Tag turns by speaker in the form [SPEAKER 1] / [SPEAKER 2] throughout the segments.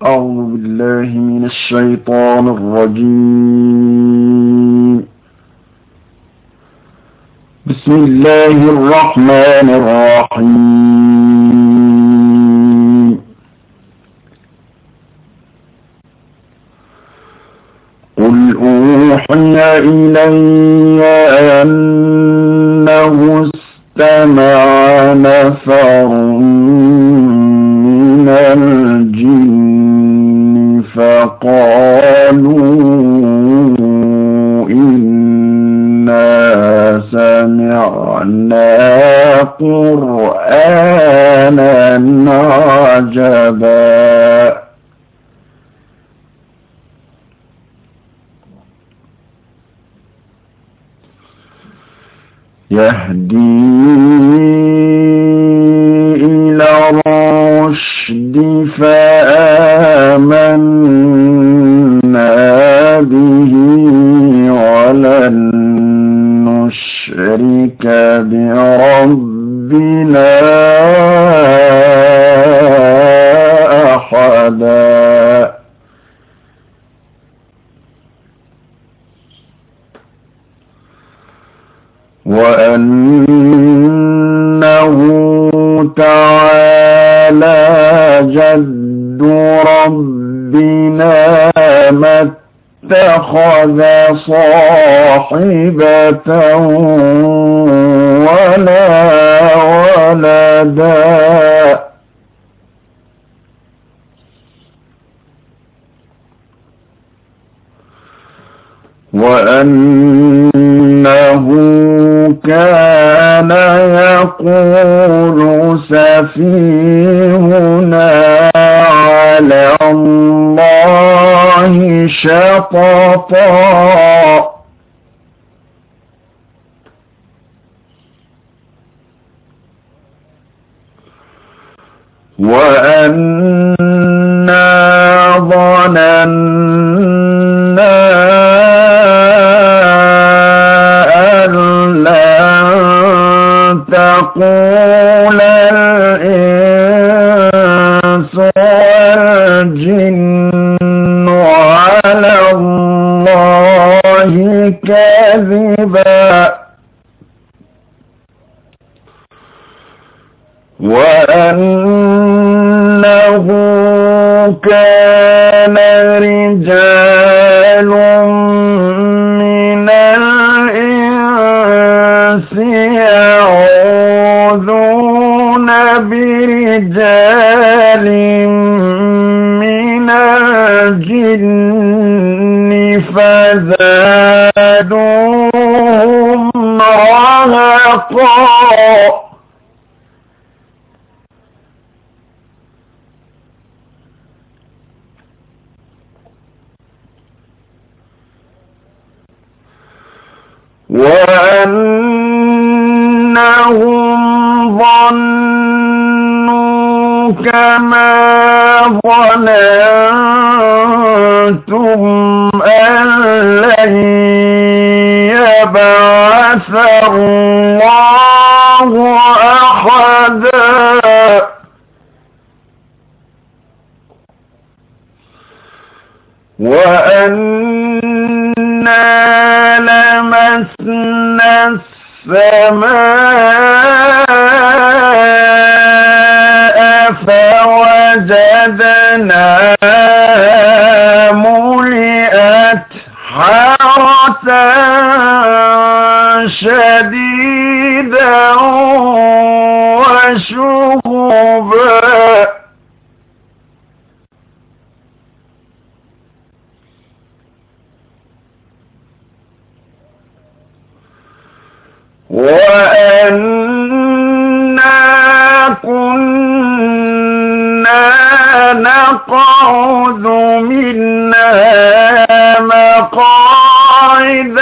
[SPEAKER 1] أعوذ بالله من الشيطان الرجيم. بسم الله الرحمن الرحيم. قل أوحي إلي أنه استمع نفر من الجن فقالوا إنا سمعنا قرآنا عجبا يهدي إلى الرشد فآمنا به ولن نشرك بربنا أحدا وأنه تعالى جد ربنا ما اتخذ صاحبة ولا ولدا وأنه كان يقول سفيهنا على الله شططا وأنا ظننا أن لن تقول الإنس والجن على الله كذبا وأنه كان رجال من الإنس يعوذون برجال من الجن فزادوهم رهقا وأنهم ظنوا كما ظننتم أن لن يبعث الله أحدا وأنا لمسنا السماء فوجدناها ملئت حرسا شديدا وشهبا وأنا كنا نقعد منها مقاعد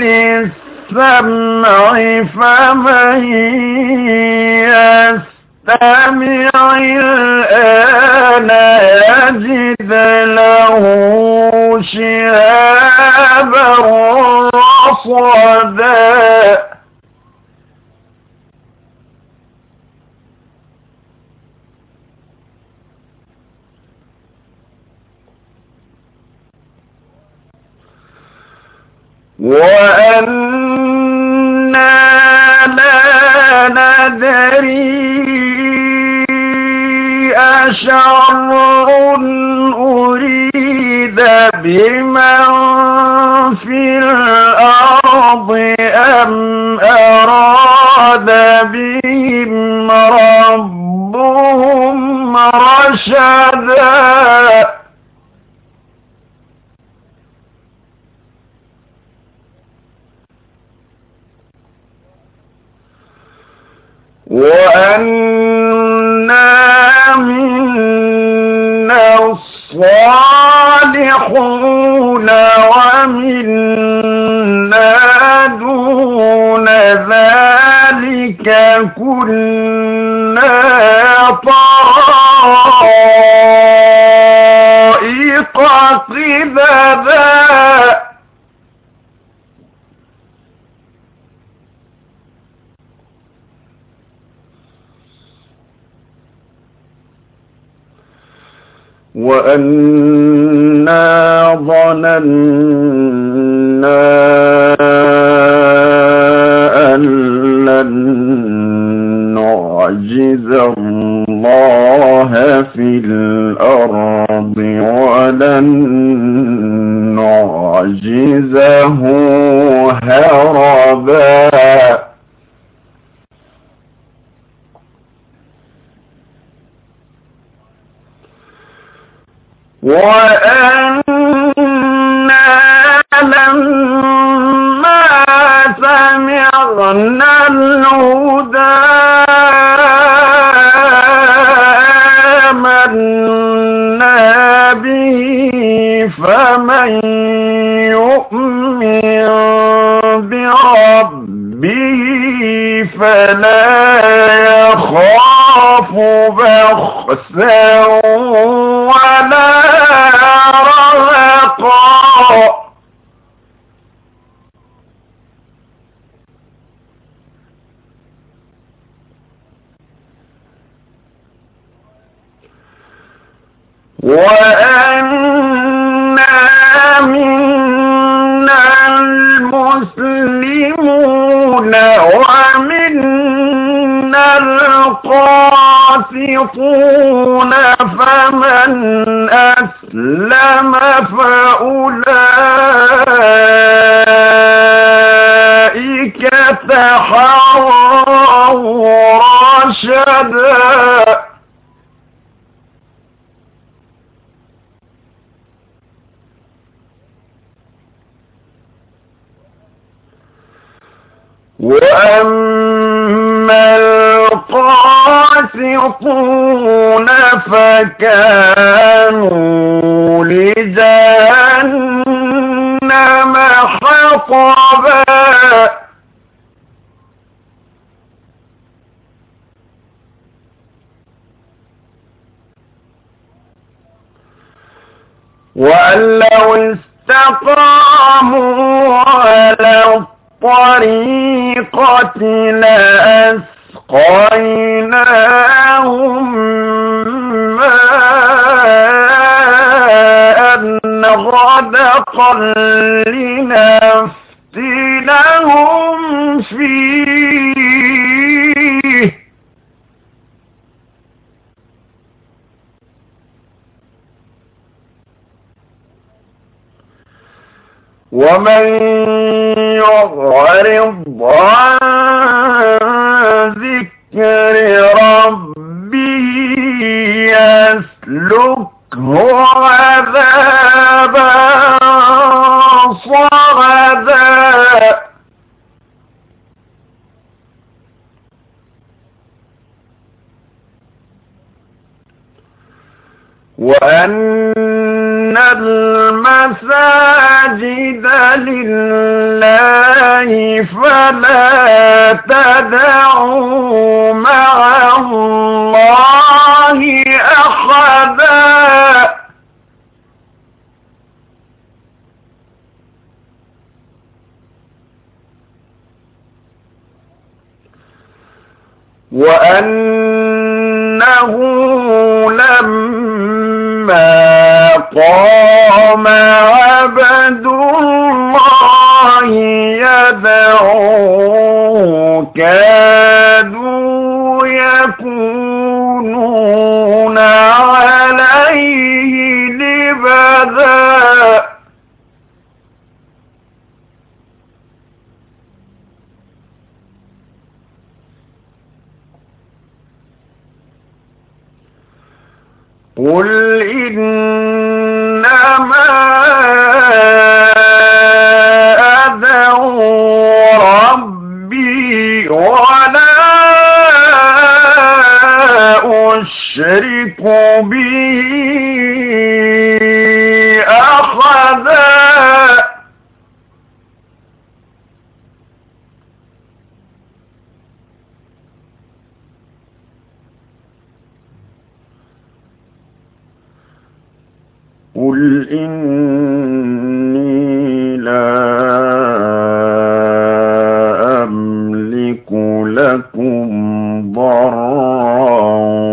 [SPEAKER 1] للسمع فمن يستمع الآن يجد له شهابا رصدا وأنا لا ندري أشر أريد بمن في الأرض أم أراد بهم ربهم رشدا وأنا منا الصالحون ومنا دون ذلك كنا طرائق قددا وأنا ظننا أن لن نعجز الله في الأرض ولن نعجزه هربا وأنا لما سمعنا الهدى آمنا به فمن يؤمن بربه فلا يخاف بخسا ولا رهقا وأنا منا المسلمون ومنا القاسطون فمن أسلم فأولئك تحروا رشدا وأما القاسطون فكانوا لجهنم حطبا وأن لو استقاموا على الطريقة لأسقيناهم ماء غدقا لنفتنهم فيه ومن يعرض عن ذكر ربه يسلكه عذابا صعدا وأن المساجد لله فلا تدعوا مع الله أحدا وأنه لما قام عبد الله يدعوه كادوا يكونون عليه لبدا قل إنما أدعو ربي ولا أشرك به أحدا قل إني لا أملك لكم ضرا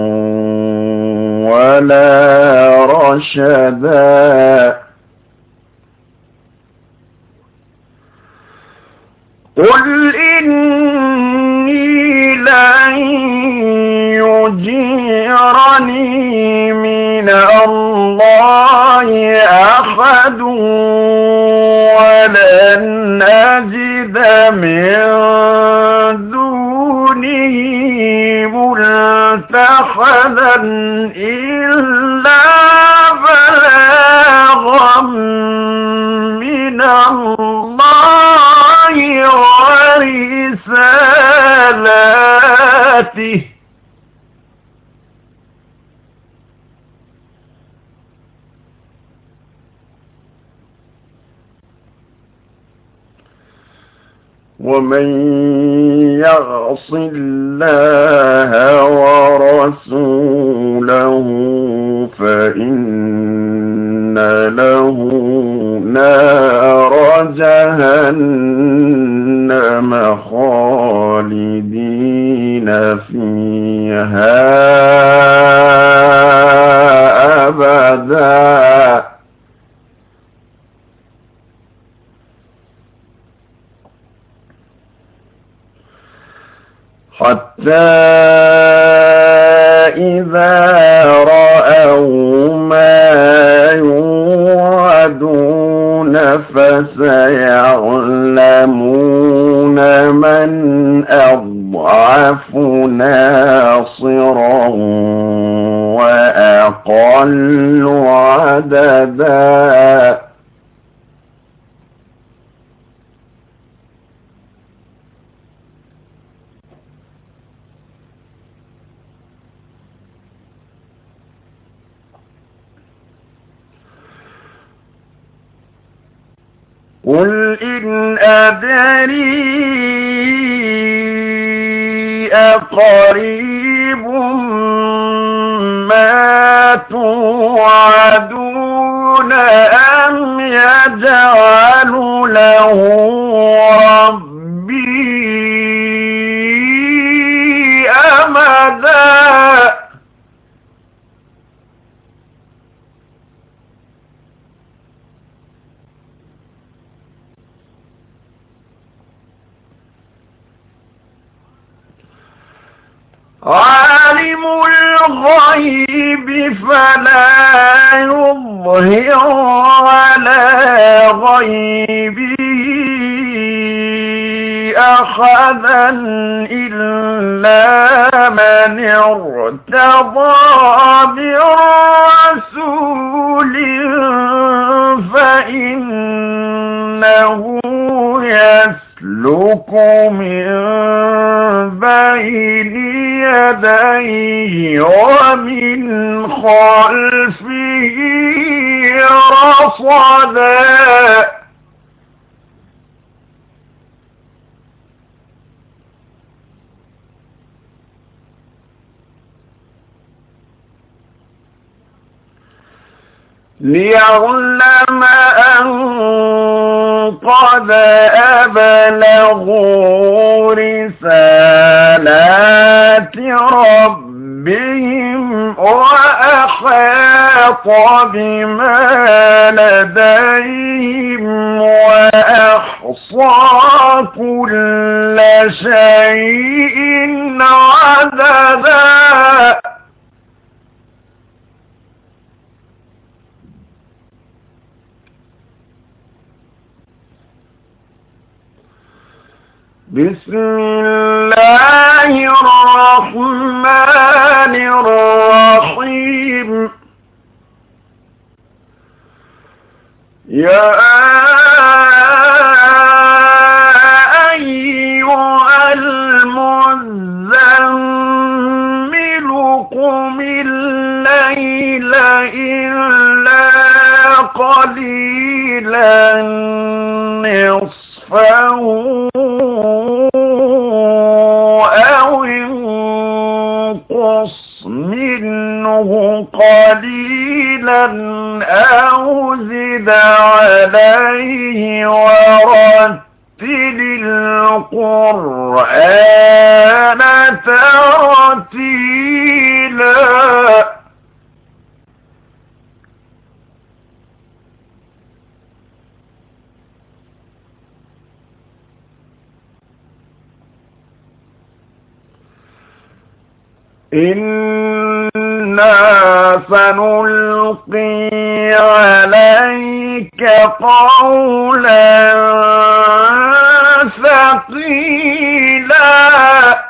[SPEAKER 1] ولا رشدا قل إني لن يجيرني من الله أحد ولن أجد من دونه ملتحدا إلا بلاغا من الله ورسالاته ومن يعص الله ورسوله فإن له نار جهنم خالدين فيها أبدا حتى إذا رأوا ما يوعدون فسيعلمون من أضعف ناصرا وأقل عددا قل إن أدري أقريب ما توعدون أم يجعل له ربي أمدا عالم الغيب فلا يظهر على غيبه أحدا إلا من ارتضى من رسول فإنه يسلك من بين يديه ومن خلفه رصدا ليعلم أن قد أبلغوا رسالات ربهم وأحاط بما لديهم وأحصى أحصى كل شيء عددا بسم الله الرحمن الرحيم يا أيها المزمل قم الليل إلا قليلا نصفه أو انقص منه قليلا أو زد عليه ورتل القرآن ترتيلا إنا سنلقي عليك قولا ثقيلا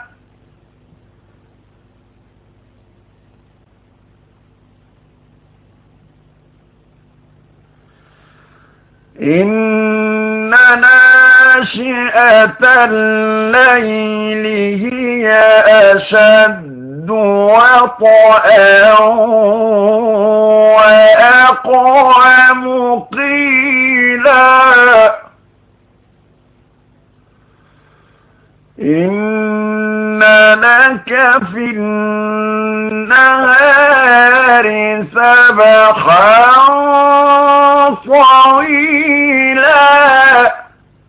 [SPEAKER 1] إن ناشئة الليل هي أشد وطئا وأقوم قيلا إن لك في النهار سبحا طويلا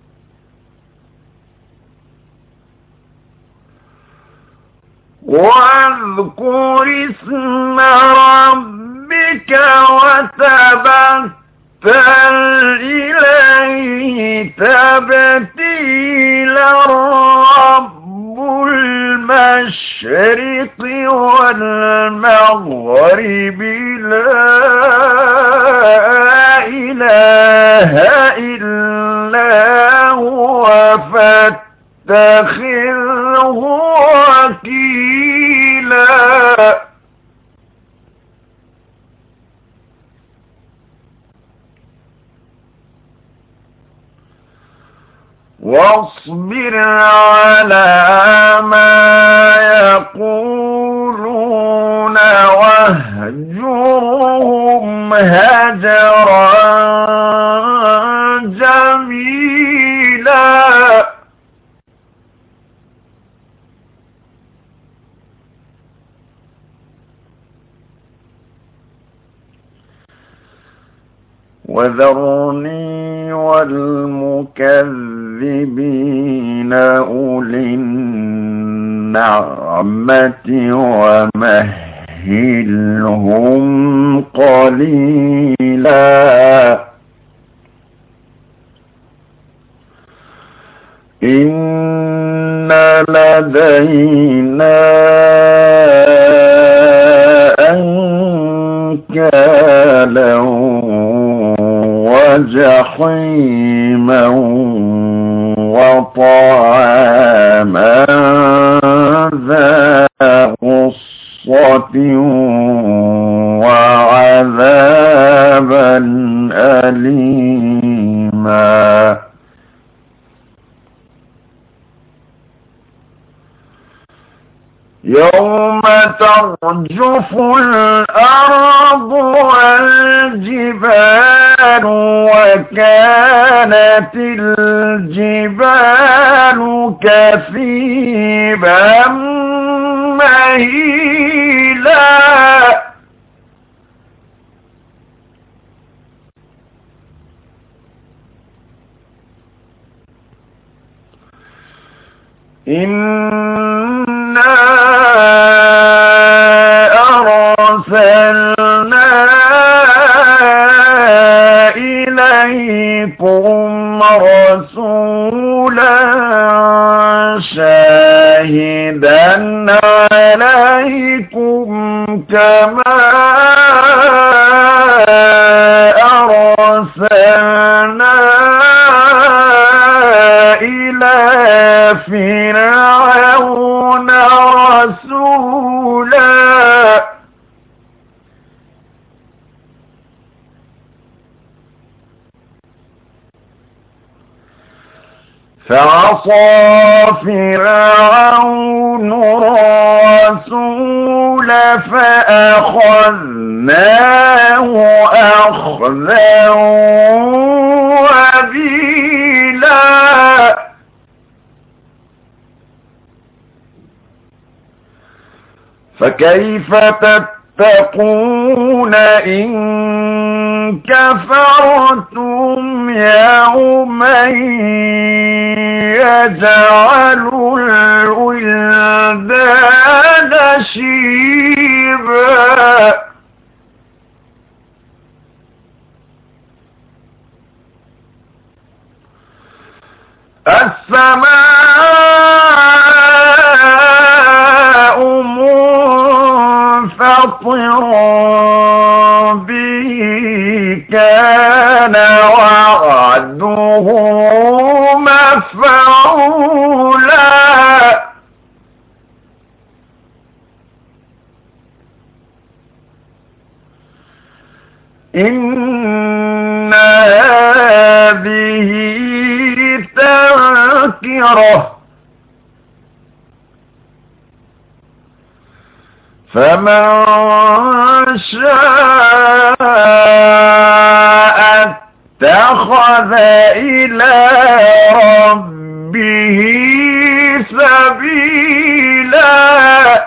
[SPEAKER 1] واذكر اسم ربك وتبتل إليه تبتيلا رب المشرق والمغرب لا إله إلا هو فاتخذه وكيلا واصبر على ما يقولون واهجرهم هجرا جميلا وذرني والمكذبين أولي النعمة ومهلهم قليلا إن لدينا أنكالا وجحيما وطعاما ذا غصة وعذابا أليما يوم ترجف الأرض والجبال وكانت الجبال كثيبا مهيلا إنا أرسلنا إليكم رسولا شاهدا عليكم كما أرسلنا إلى فرعون رسولا فعصى فرعون الرسول فأخذناه أخذا وبيلا فكيف تتقون إن كفرتم يوما يجعل الولدان شيبا السماء منفطر به كان وعده مفعولا إن هذه تذكرة فمن شاء اتخذ إلى ربه سبيلا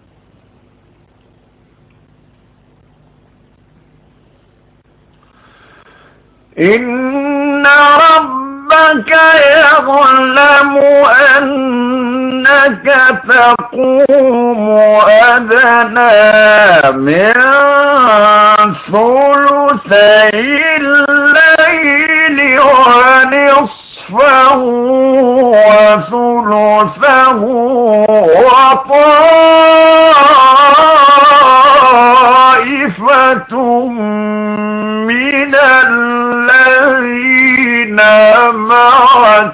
[SPEAKER 1] إن ربك يعلم أنك تقوم أدنى من ثلثي الليل ونصفه وثلثه وطائفة من الذين معك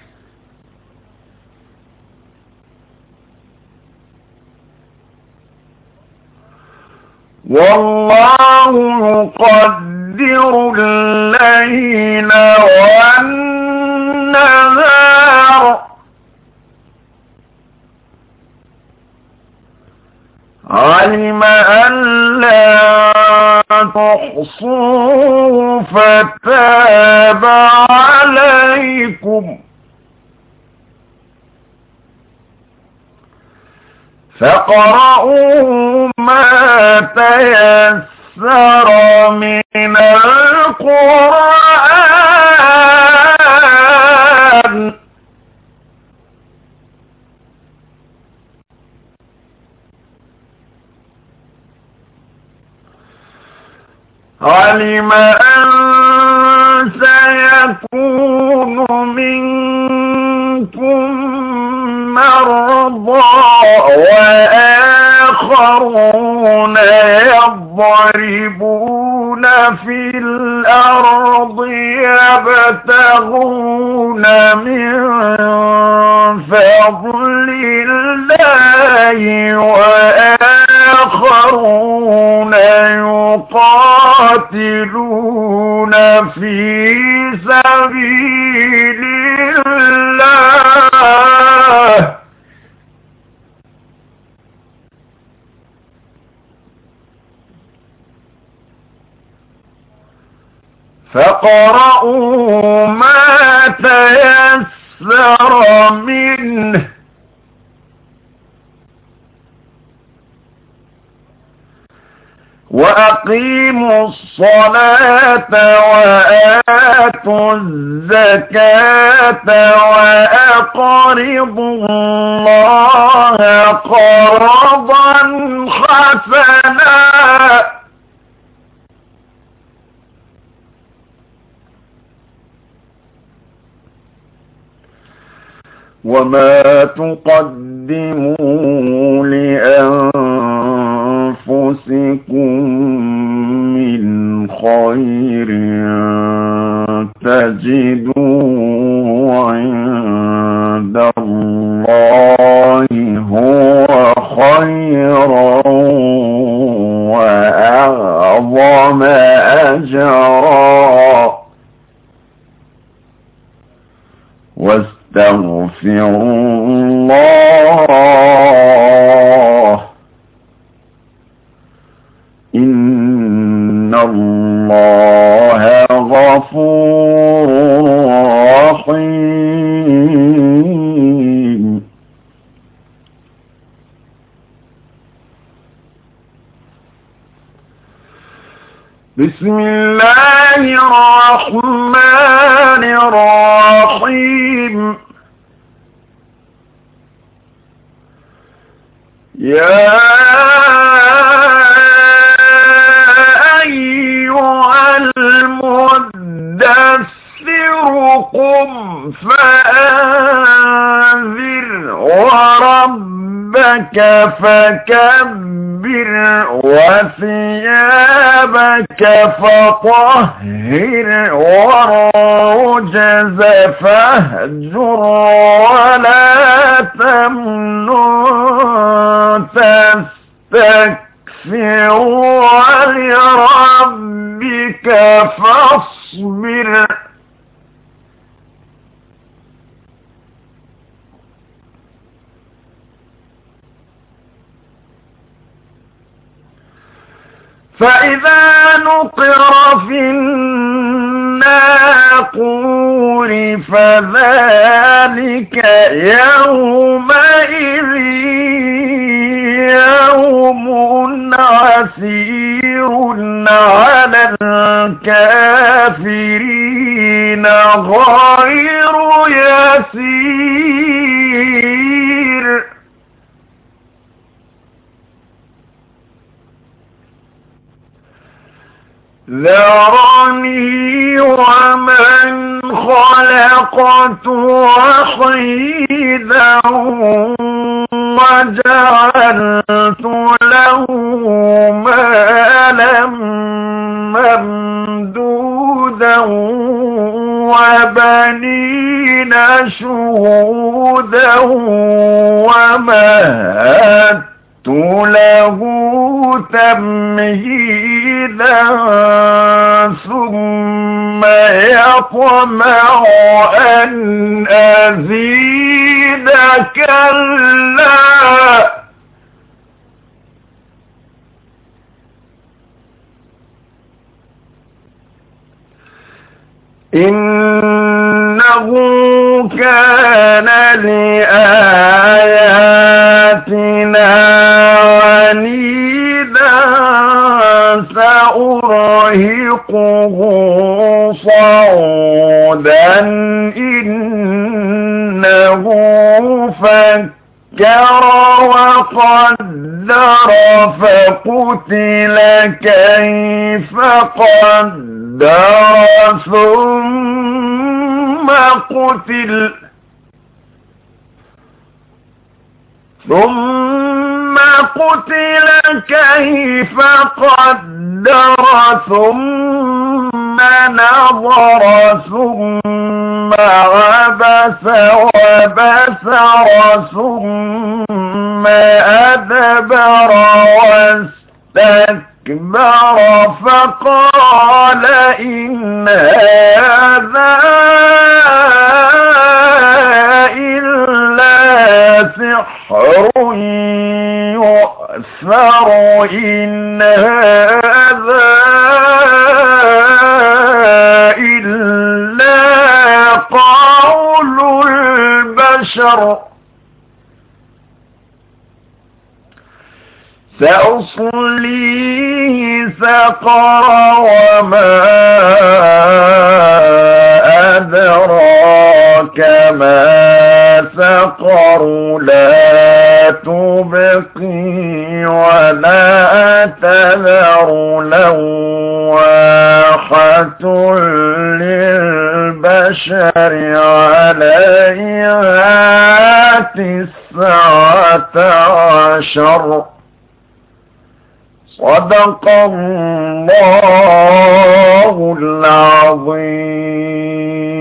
[SPEAKER 1] والله يقدر الليل والنهار علم أن لا تحصوا فتاب عليكم فاقرؤوا ما تيسر من القرآن علم أن سيكون منكم مرضى وآخرون يضربون في الأرض يبتغون من فضل الله وآخرون يقاتلون في سبيل الله فاقرؤوا ما تيسر منه وأقيموا الصلاة وآتوا الزكاة وأقرضوا الله قرضا حسنا وما تقدموا تقدموا لأنفسكم من خير تجدوه عند الله هو خيرا وأعظم أجرا واستغفروا الله إن الله غفور رحيم. بسم الله الرحمن الرحيم. يا أيها المدثر قم فأنذر وربك فكبر وثيابك فطهر والرجز فاهجر ولا تمنن تستكثر ولربك فاصبر. فإذا نقر في الناقور فذلك يومئذ يوم عسير على الكافرين غير يسير. ذرني ومن خلقت وحيدا وجعلت له مالا ممدودا وبنين شهودا ومهدت له تمهيدا ثم يطمع أن أزيد كلا إنه كان لآياتنا عنيدا سأرهقه صعودا إنه فكر وقدر فقتل كيف قدر ثم قتل كيف قدر ثم نظر ثم عبس وبسر ثم أدبر واستكبر فقال إن هذا إلا سحر يؤثر إن هذا إلا قول البشر سأصليه سقر وما أدراك ما سقر لا تبقي ولا تذر لواحة للبشر عليها تسر 19. صدق الله العظيم.